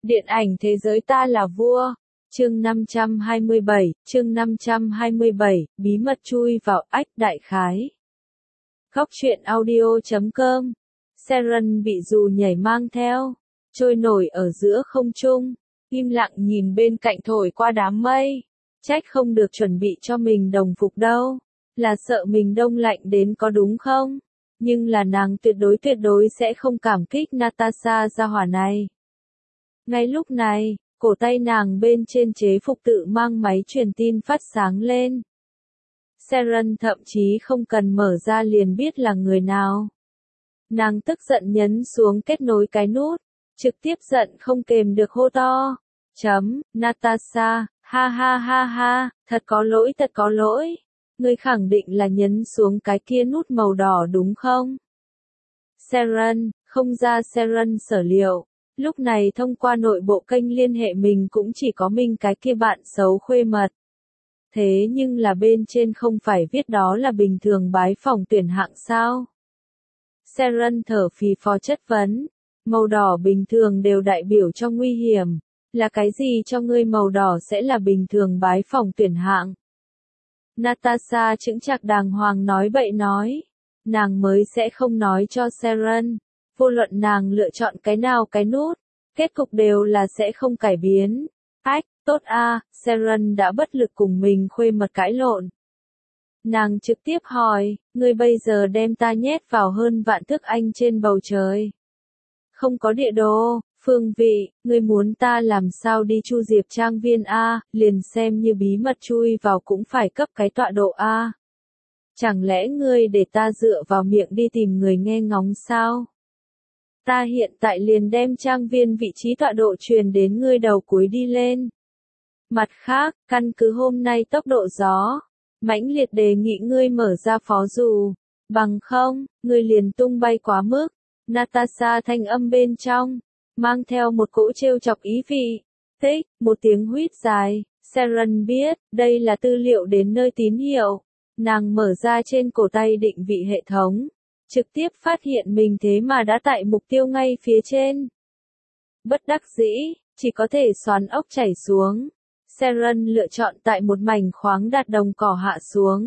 Điện ảnh thế giới ta là vua. Chương 527, bí mật chui vào ách đại khái. Góc truyện audio.com. Seren bị dù nhảy mang theo, trôi nổi ở giữa không trung, im lặng nhìn bên cạnh thổi qua đám mây. Trách không được chuẩn bị cho mình đồng phục đâu, là sợ mình đông lạnh đến có đúng không? Nhưng là nàng tuyệt đối sẽ không cảm kích Natasha gia hỏa này. Ngay lúc này, cổ tay nàng bên trên chế phục tự mang máy truyền tin phát sáng lên. Seren thậm chí không cần mở ra liền biết là người nào. Nàng tức giận nhấn xuống kết nối cái nút, trực tiếp giận không kềm được hô to. Natasha, ha ha ha ha, thật có lỗi. Ngươi khẳng định là nhấn xuống cái kia nút màu đỏ đúng không? Seren, không ra Seren sở liệu. Lúc này thông qua nội bộ kênh liên hệ mình cũng chỉ có mình cái kia bạn xấu khuê mật. Thế nhưng là bên trên không phải viết đó là bình thường bái phỏng tuyển hạng sao? Seren thở phì phò chất vấn. Màu đỏ bình thường đều đại biểu cho nguy hiểm. Là cái gì cho ngươi màu đỏ sẽ là bình thường bái phỏng tuyển hạng? Natasha chững chạc đàng hoàng nói bậy nói. Nàng mới sẽ không nói cho Seren. Vô luận nàng lựa chọn cái nào cái nút, kết cục đều là sẽ không cải biến. Ách, tốt a, Seren đã bất lực cùng mình khuê mật cãi lộn. Nàng trực tiếp hỏi, ngươi bây giờ đem ta nhét vào hơn vạn thước Anh trên bầu trời. Không có địa đồ, phương vị, ngươi muốn ta làm sao đi Chu Diệp Trang viên a, liền xem như bí mật chui vào cũng phải cấp cái tọa độ a. Chẳng lẽ ngươi để ta dựa vào miệng đi tìm người nghe ngóng sao? Ta hiện tại liền đem trang viên vị trí tọa độ truyền đến ngươi đầu cuối đi lên. Mặt khác, căn cứ hôm nay tốc độ gió, mãnh liệt đề nghị ngươi mở ra phó dù, bằng không, ngươi liền tung bay quá mức. Natasha thanh âm bên trong, mang theo một cỗ trêu chọc ý vị. Tích, một tiếng huýt dài, Seren biết, đây là tư liệu đến nơi tín hiệu. Nàng mở ra trên cổ tay định vị hệ thống. Trực tiếp phát hiện mình thế mà đã tại mục tiêu ngay phía trên. Bất đắc dĩ, chỉ có thể xoắn ốc chảy xuống. Seren lựa chọn tại một mảnh khoáng đạt đồng cỏ hạ xuống.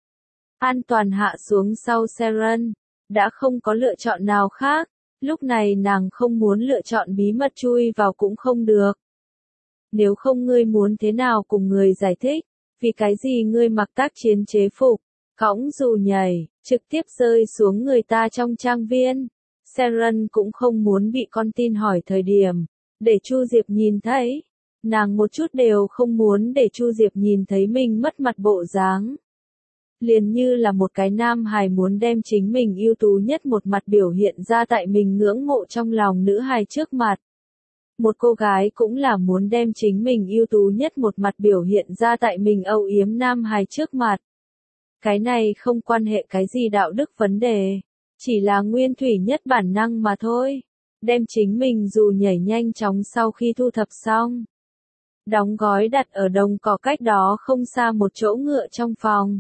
An toàn hạ xuống sau Seren, đã không có lựa chọn nào khác. Lúc này nàng không muốn lựa chọn bí mật chui vào cũng không được. Nếu không ngươi muốn thế nào cùng người giải thích, vì cái gì ngươi mặc tác chiến chế phục, cõng dù nhảy, trực tiếp rơi xuống người ta trong trang viên. Seren cũng không muốn bị con tin hỏi thời điểm, để Chu Diệp nhìn thấy. Nàng một chút đều không muốn để Chu Diệp nhìn thấy mình mất mặt bộ dáng. Liền như là một cái nam hài muốn đem chính mình ưu tú nhất một mặt biểu hiện ra tại mình ngưỡng mộ trong lòng nữ hài trước mặt. Một cô gái cũng là muốn đem chính mình ưu tú nhất một mặt biểu hiện ra tại mình âu yếm nam hài trước mặt. Cái này không quan hệ cái gì đạo đức vấn đề, chỉ là nguyên thủy nhất bản năng mà thôi. Đem chính mình dù nhảy nhanh chóng sau khi thu thập xong. Đóng gói đặt ở đồng cỏ cách đó không xa một chỗ ngựa trong phòng.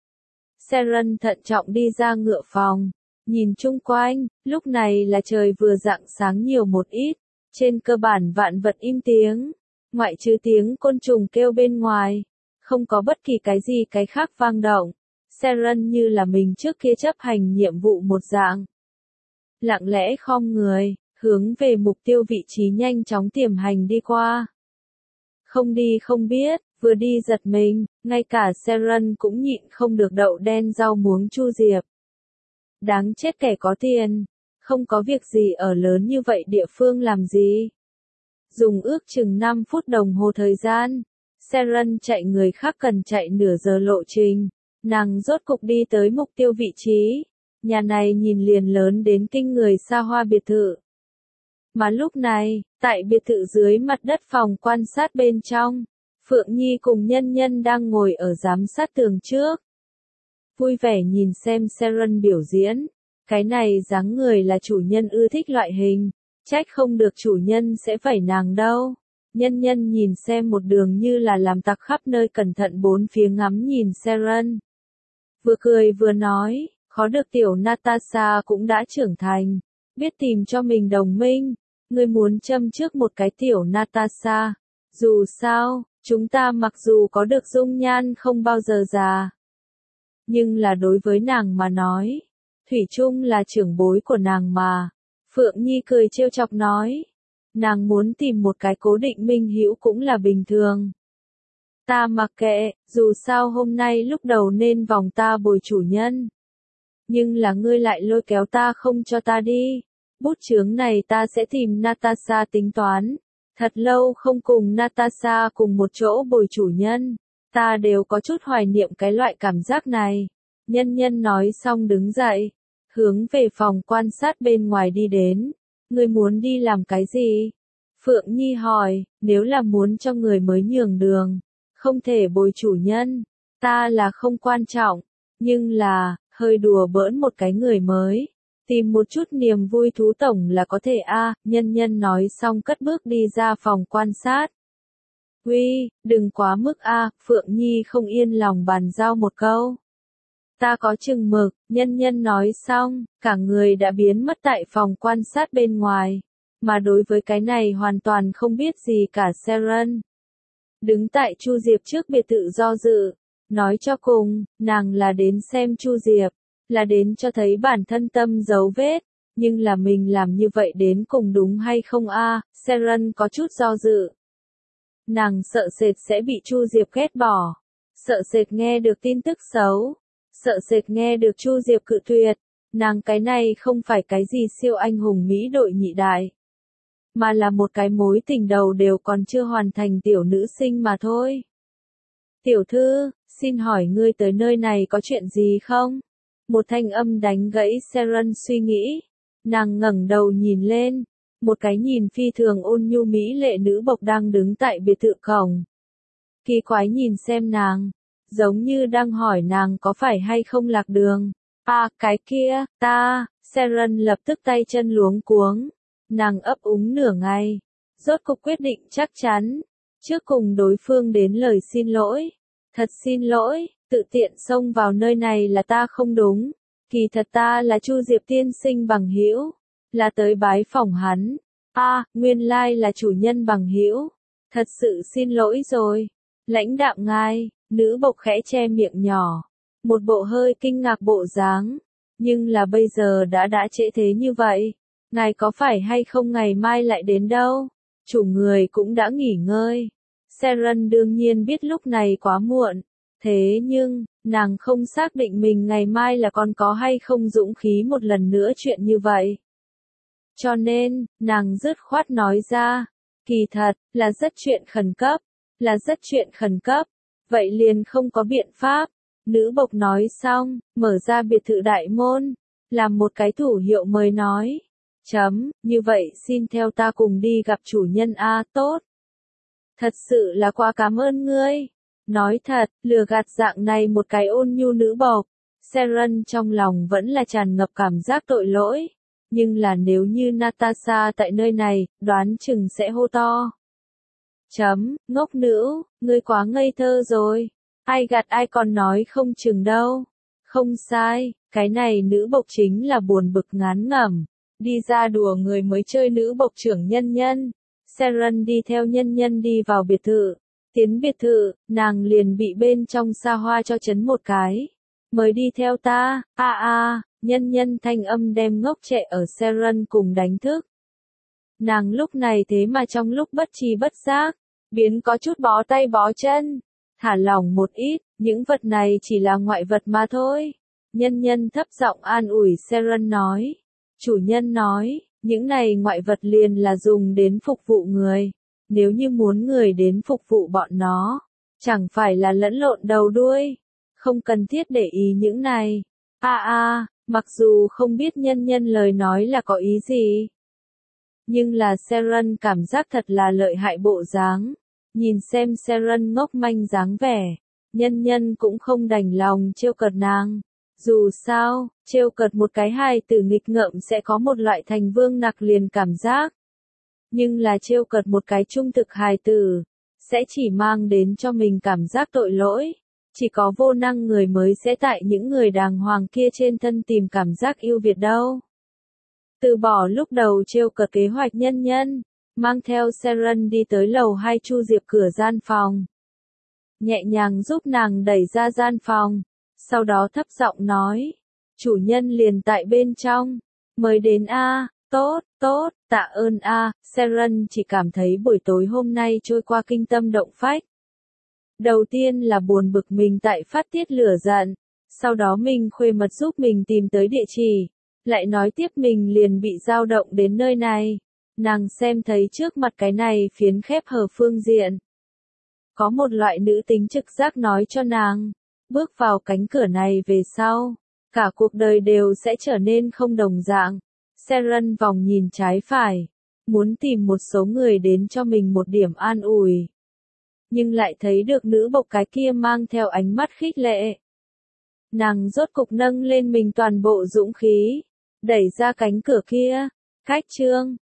Seren thận trọng đi ra ngựa phòng, nhìn chung quanh, lúc này là trời vừa rạng sáng nhiều một ít, trên cơ bản vạn vật im tiếng, ngoại trừ tiếng côn trùng kêu bên ngoài, không có bất kỳ cái gì cái khác vang động. Seren như là mình trước kia chấp hành nhiệm vụ một dạng. Lặng lẽ khom người, hướng về mục tiêu vị trí nhanh chóng tiềm hành đi qua. Không đi không biết, vừa đi giật mình, ngay cả Seren cũng nhịn không được đậu đen rau muống Chu Diệp. Đáng chết kẻ có tiền, không có việc gì ở lớn như vậy địa phương làm gì. Dùng ước chừng 5 phút đồng hồ thời gian, Seren chạy người khác cần chạy nửa giờ lộ trình. Nàng rốt cục đi tới mục tiêu vị trí. Nhà này nhìn liền lớn đến kinh người xa hoa biệt thự. Mà lúc này, tại biệt thự dưới mặt đất phòng quan sát bên trong, Phượng Nhi cùng nhân nhân đang ngồi ở giám sát tường trước. Vui vẻ nhìn xem Seren biểu diễn. Cái này dáng người là chủ nhân ưa thích loại hình. Trách không được chủ nhân sẽ phẩy nàng đâu. Nhân nhân nhìn xem một đường như là làm tặc khắp nơi cẩn thận bốn phía ngắm nhìn Seren. Vừa cười vừa nói, khó được tiểu Natasha cũng đã trưởng thành, biết tìm cho mình đồng minh, Ngươi muốn châm trước một cái tiểu Natasha. Dù sao, chúng ta mặc dù có được dung nhan không bao giờ già. Nhưng là đối với nàng mà nói, Thủy chung là trưởng bối của nàng mà. Phượng Nhi cười trêu chọc nói. Nàng muốn tìm một cái cố định minh hữu cũng là bình thường. Ta mặc kệ, dù sao hôm nay lúc đầu nên vòng ta bồi chủ nhân. Nhưng là ngươi lại lôi kéo ta không cho ta đi. Bút chướng này ta sẽ tìm Natasha tính toán. Thật lâu không cùng Natasha cùng một chỗ bồi chủ nhân. Ta đều có chút hoài niệm cái loại cảm giác này. Nhân nhân nói xong đứng dậy. Hướng về phòng quan sát bên ngoài đi đến. Ngươi muốn đi làm cái gì? Phượng Nhi hỏi, nếu là muốn cho người mới nhường đường. Không thể bồi chủ nhân. Ta là không quan trọng. Nhưng là, hơi đùa bỡn một cái người mới. Tìm một chút niềm vui thú tổng là có thể a. Nhân nhân nói xong cất bước đi ra phòng quan sát. Uy, đừng quá mức a. Phượng Nhi không yên lòng bàn giao một câu. Ta có chừng mực, nhân nhân nói xong, cả người đã biến mất tại phòng quan sát bên ngoài. Mà đối với cái này hoàn toàn không biết gì cả Seren. Đứng tại Chu Diệp trước biệt thự do dự. Nói cho cùng, nàng là đến xem Chu Diệp. Là đến cho thấy bản thân tâm dấu vết. Nhưng là mình làm như vậy đến cùng đúng hay không a? Seren có chút do dự. Nàng sợ sệt sẽ bị Chu Diệp ghét bỏ. Sợ sệt nghe được tin tức xấu. Sợ sệt nghe được Chu Diệp cự tuyệt. Nàng cái này không phải cái gì siêu anh hùng Mỹ đội nhị đại. Mà là một cái mối tình đầu đều còn chưa hoàn thành tiểu nữ sinh mà thôi. Tiểu thư, xin hỏi ngươi tới nơi này có chuyện gì không? Một thanh âm đánh gãy Seren suy nghĩ. Nàng ngẩng đầu nhìn lên. Một cái nhìn phi thường ôn nhu mỹ lệ nữ bộc đang đứng tại biệt thự cổng. Kỳ quái nhìn xem nàng. Giống như đang hỏi nàng có phải hay không lạc đường. À, cái kia, ta, Seren lập tức tay chân luống cuống. Nàng ấp úng nửa ngày. Rốt cục quyết định chắc chắn. Trước cùng đối phương đến lời xin lỗi. Thật xin lỗi, tự tiện xông vào nơi này là ta không đúng. Kỳ thật ta là Chu Diệp tiên sinh bằng hữu. Là tới bái phỏng hắn. À, nguyên lai là chủ nhân bằng hữu. Thật sự xin lỗi rồi. Lãnh đạm ngài, nữ bộc khẽ che miệng nhỏ. Một bộ hơi kinh ngạc bộ dáng. Nhưng là bây giờ đã trễ thế như vậy. Ngài có phải hay không ngày mai lại đến đâu? Chủ người cũng đã nghỉ ngơi. Seren đương nhiên biết lúc này quá muộn. Thế nhưng, nàng không xác định mình ngày mai là còn có hay không dũng khí một lần nữa chuyện như vậy. Cho nên, nàng dứt khoát nói ra. Kỳ thật, là rất chuyện khẩn cấp. Là rất chuyện khẩn cấp. Vậy liền không có biện pháp. Nữ bộc nói xong, mở ra biệt thự đại môn. Làm một cái thủ hiệu mời nói. Như vậy xin theo ta cùng đi gặp chủ nhân a. Tốt. Thật sự là quá cảm ơn ngươi. Nói thật, lừa gạt dạng này một cái ôn nhu nữ bộc. Seren trong lòng vẫn là tràn ngập cảm giác tội lỗi. Nhưng là nếu như Natasha tại nơi này, đoán chừng sẽ hô to. Ngốc nữ, ngươi quá ngây thơ rồi. Ai gạt ai còn nói không chừng đâu. Không sai, cái này nữ bộc chính là buồn bực ngán ngẩm. Đi ra đùa người mới chơi nữ bộc trưởng nhân nhân. Seren đi theo nhân nhân đi vào biệt thự. Tiến biệt thự, nàng liền bị bên trong xa hoa cho chấn một cái. Mời đi theo ta, nhân nhân thanh âm đem ngốc trẻ ở Seren cùng đánh thức. Nàng lúc này thế mà trong lúc bất tri bất giác, biến có chút bó tay bó chân. Thả lỏng một ít, những vật này chỉ là ngoại vật mà thôi. Nhân nhân thấp giọng an ủi Seren nói. Chủ nhân nói, những này ngoại vật liền là dùng đến phục vụ người. Nếu như muốn người đến phục vụ bọn nó, chẳng phải là lẫn lộn đầu đuôi. Không cần thiết để ý những này. Mặc dù không biết nhân nhân lời nói là có ý gì. Nhưng là Seren cảm giác thật là lợi hại bộ dáng. Nhìn xem Seren ngốc manh dáng vẻ. Nhân nhân cũng không đành lòng trêu cợt nàng. Dù sao, trêu cợt một cái hài tử nghịch ngợm sẽ có một loại thành vương nặc liền cảm giác. Nhưng là trêu cợt một cái trung thực hài tử, sẽ chỉ mang đến cho mình cảm giác tội lỗi. Chỉ có vô năng người mới sẽ tại những người đàng hoàng kia trên thân tìm cảm giác yêu Việt đâu. Từ bỏ lúc đầu trêu cợt kế hoạch nhân nhân, mang theo Seren đi tới lầu 2 Chu Diệp cửa gian phòng. Nhẹ nhàng giúp nàng đẩy ra gian phòng, sau đó thấp giọng nói, chủ nhân liền tại bên trong, mới đến a. Tốt, tốt, tạ ơn a. Seren chỉ cảm thấy buổi tối hôm nay trôi qua kinh tâm động phách. Đầu tiên là buồn bực mình tại phát tiết lửa giận, sau đó mình khuê mật giúp mình tìm tới địa chỉ, lại nói tiếp mình liền bị dao động đến nơi này. Nàng xem thấy trước mặt cái này phiến khép hờ phương diện. Có một loại nữ tính trực giác nói cho nàng, bước vào cánh cửa này về sau, cả cuộc đời đều sẽ trở nên không đồng dạng. Seren vòng nhìn trái phải, muốn tìm một số người đến cho mình một điểm an ủi. Nhưng lại thấy được nữ bộc cái kia mang theo ánh mắt khích lệ. Nàng rốt cục nâng lên mình toàn bộ dũng khí, đẩy ra cánh cửa kia, cách chương.